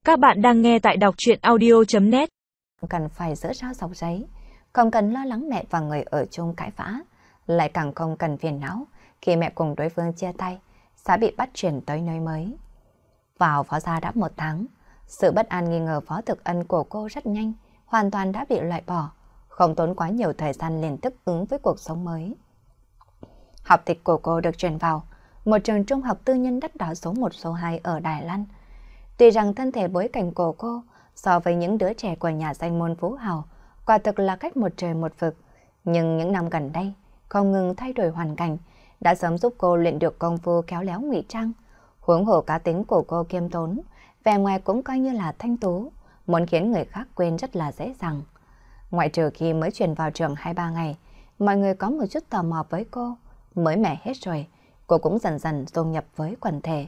Các bạn đang nghe tại đọc truyện audio.net. Cần phải dỡ ra dọc giấy, không cần lo lắng mẹ và người ở chung cãi vã, lại càng không cần phiền não khi mẹ cùng đối phương chia tay, sẽ bị bắt chuyển tới nơi mới. Vào Phó gia đã 1 tháng, sự bất an nghi ngờ Phó Thực Ân của cô rất nhanh, hoàn toàn đã bị loại bỏ, không tốn quá nhiều thời gian liền thích ứng với cuộc sống mới. Học tịch của cô được chuyển vào một trường trung học tư nhân đắt đỏ số 1 số 2 ở Đài Loan. Tuy rằng thân thể bối cảnh của cô so với những đứa trẻ của nhà danh môn phú hào quả thực là cách một trời một vực, nhưng những năm gần đây không ngừng thay đổi hoàn cảnh đã sớm giúp cô luyện được công phu khéo léo ngụy trang. Huống hồ cá tính của cô kiêm tốn, vẻ ngoài cũng coi như là thanh tú, muốn khiến người khác quên rất là dễ dàng. Ngoại trừ khi mới chuyển vào trường 2-3 ngày, mọi người có một chút tò mò với cô, mới mẻ hết rồi, cô cũng dần dần dung nhập với quần thể.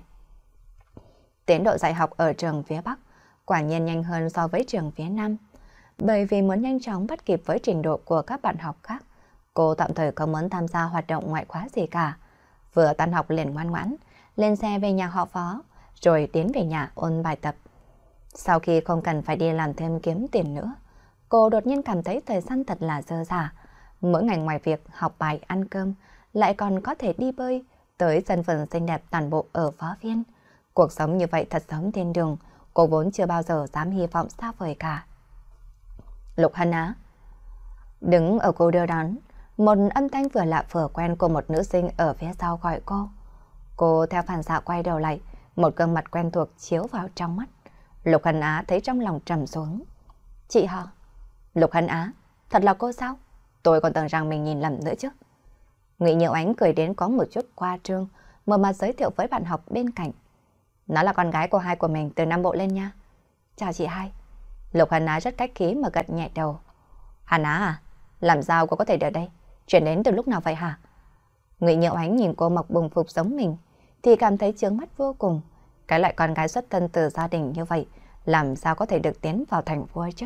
Tiến độ dạy học ở trường phía Bắc quả nhiên nhanh hơn so với trường phía Nam. Bởi vì muốn nhanh chóng bắt kịp với trình độ của các bạn học khác, cô tạm thời không muốn tham gia hoạt động ngoại khóa gì cả. Vừa tan học liền ngoan ngoãn, lên xe về nhà họ Phó, rồi tiến về nhà ôn bài tập. Sau khi không cần phải đi làm thêm kiếm tiền nữa, cô đột nhiên cảm thấy thời gian thật là dơ dả. Mỗi ngày ngoài việc học bài ăn cơm, lại còn có thể đi bơi, tới sân vườn xinh đẹp toàn bộ ở Phó Viên. Cuộc sống như vậy thật giống thiên đường, cô vốn chưa bao giờ dám hy vọng xa vời cả. Lục Hân Á đứng ở cô đưa đón, một âm thanh vừa lạ vừa quen của một nữ sinh ở phía sau gọi cô. Cô theo phản xạ quay đầu lại, một gương mặt quen thuộc chiếu vào trong mắt. Lục Hân Á thấy trong lòng trầm xuống. Chị hả? Lục Hân Á, thật là cô sao? Tôi còn tưởng rằng mình nhìn lầm nữa chứ. Ngụy Nhiêu Ánh cười đến có một chút khoa trương, mở mặt giới thiệu với bạn học bên cạnh. Nó là con gái của hai của mình từ Nam Bộ lên nha. Chào chị hai. Lục Hân Á rất cách khí mà gật nhẹ đầu. Hân Á à? Làm sao cô có thể ở đây? Chuyển đến từ lúc nào vậy hả? Ngụy Nhiêu Ánh nhìn cô mặc bùng phục giống mình thì cảm thấy chướng mắt vô cùng. Cái loại con gái xuất thân từ gia đình như vậy làm sao có thể được tiến vào thành phố chứ?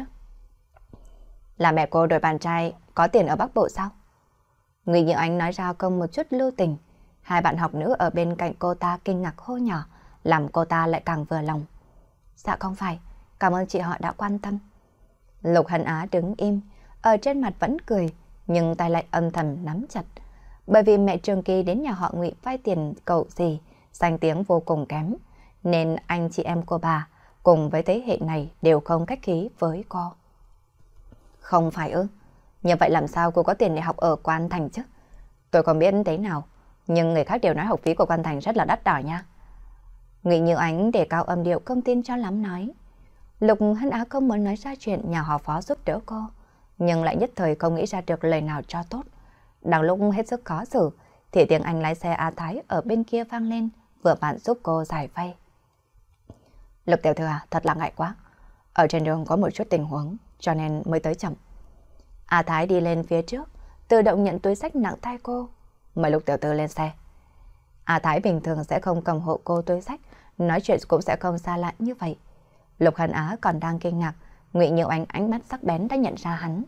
Là mẹ cô đổi bạn trai có tiền ở Bắc Bộ sao? Ngụy Nhiêu Ánh nói ra không một chút lưu tình. Hai bạn học nữ ở bên cạnh cô ta kinh ngạc hô nhỏ, làm cô ta lại càng vừa lòng. Dạ không phải, cảm ơn chị họ đã quan tâm. Lục Hân Á đứng im, ở trên mặt vẫn cười, nhưng tay lại âm thầm nắm chặt. Bởi vì mẹ Trường Kỳ đến nhà họ Ngụy vay tiền cậu gì, danh tiếng vô cùng kém, nên anh chị em cô bà cùng với thế hệ này đều không khách khí với cô. Không phải ư? Như vậy làm sao cô có tiền để học ở Quan Thành chứ? Tôi không biết thế nào, nhưng người khác đều nói học phí của Quan Thành rất là đắt đỏ nha. Ngụy Như Ánh để cao âm điệu không tin cho lắm nói. Lục Hân Á không muốn nói ra chuyện nhà họ Phó giúp đỡ cô, nhưng lại nhất thời không nghĩ ra được lời nào cho tốt. Đang lúc hết sức khó xử, thì tiếng Anh lái xe A Thái ở bên kia vang lên, vừa vặn giúp cô giải vây. Lục tiểu thư à, thật là ngại quá. Ở trên đường có một chút tình huống, cho nên mới tới chậm. A Thái đi lên phía trước, tự động nhận túi xách nặng tay cô. Mời Lục tiểu thư lên xe. A Thái bình thường sẽ không cầm hộ cô túi xách, nói chuyện cũng sẽ không xa lạ như vậy. Lục Hân Á còn đang kinh ngạc, Ngụy Nhiêu Ánh ánh mắt sắc bén đã nhận ra hắn.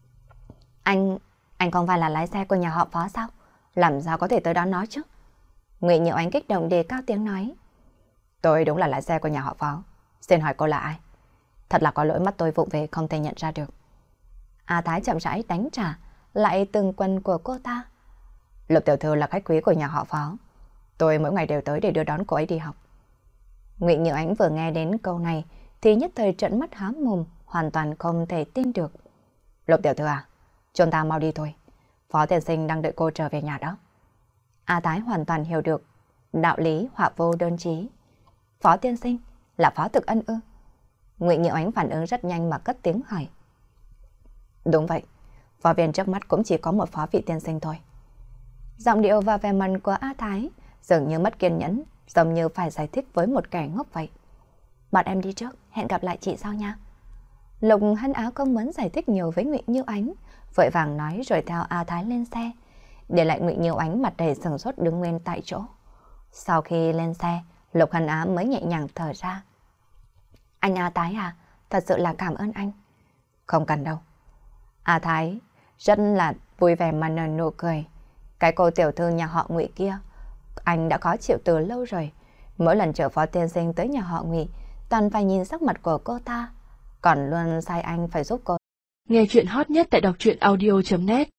Anh không phải là lái xe của nhà họ Phó sao? Làm sao có thể tới đó nói chứ? Ngụy Nhiêu Ánh kích động đề cao tiếng nói. Tôi đúng là lái xe của nhà họ Phó. Xin hỏi cô là ai? Thật là có lỗi mắt tôi vụng về không thể nhận ra được. A Thái chậm rãi đánh trả lại từng quần của cô ta. Lục tiểu thư là khách quý của nhà họ Phó. Tôi mỗi ngày đều tới để đưa đón cô ấy đi học. Ngụy Nhiêu Ánh vừa nghe đến câu này thì nhất thời trợn mắt há mồm, hoàn toàn không thể tin được. Lục tiểu thư à, chúng ta mau đi thôi. Phó tiên sinh đang đợi cô trở về nhà đó. A Thái hoàn toàn hiểu được đạo lý họa vô đơn chí. Phó tiên sinh là Phó Thực Ân ư? Ngụy Nhiêu Ánh phản ứng rất nhanh mà cất tiếng hỏi. Đúng vậy, phó viên trước mắt cũng chỉ có một phó vị tiên sinh thôi. Giọng điệu và vẻ mặt của A Thái dường như mất kiên nhẫn, giống như phải giải thích với một kẻ ngốc vậy. Bọn em đi trước, hẹn gặp lại chị sau nha. Lục Hân Á không muốn giải thích nhiều với Ngụy Nhiêu Ánh, vội vàng nói rồi theo A Thái lên xe, để lại Ngụy Nhiêu Ánh mặt đầy sửng sốt đứng nguyên tại chỗ. Sau khi lên xe, Lục Hân Á mới nhẹ nhàng thở ra. Anh A Thái à, thật sự là cảm ơn anh. Không cần đâu. A Thái rất là vui vẻ mà nở nụ cười. Cái cô tiểu thư nhà họ Ngụy kia, anh đã khó chịu từ lâu rồi. Mỗi lần chở Phó tiên sinh tới nhà họ Ngụy, toàn phải nhìn sắc mặt của cô ta, còn luôn sai anh phải giúp cô. Nghe chuyện hot nhất tại đọc truyện audio.net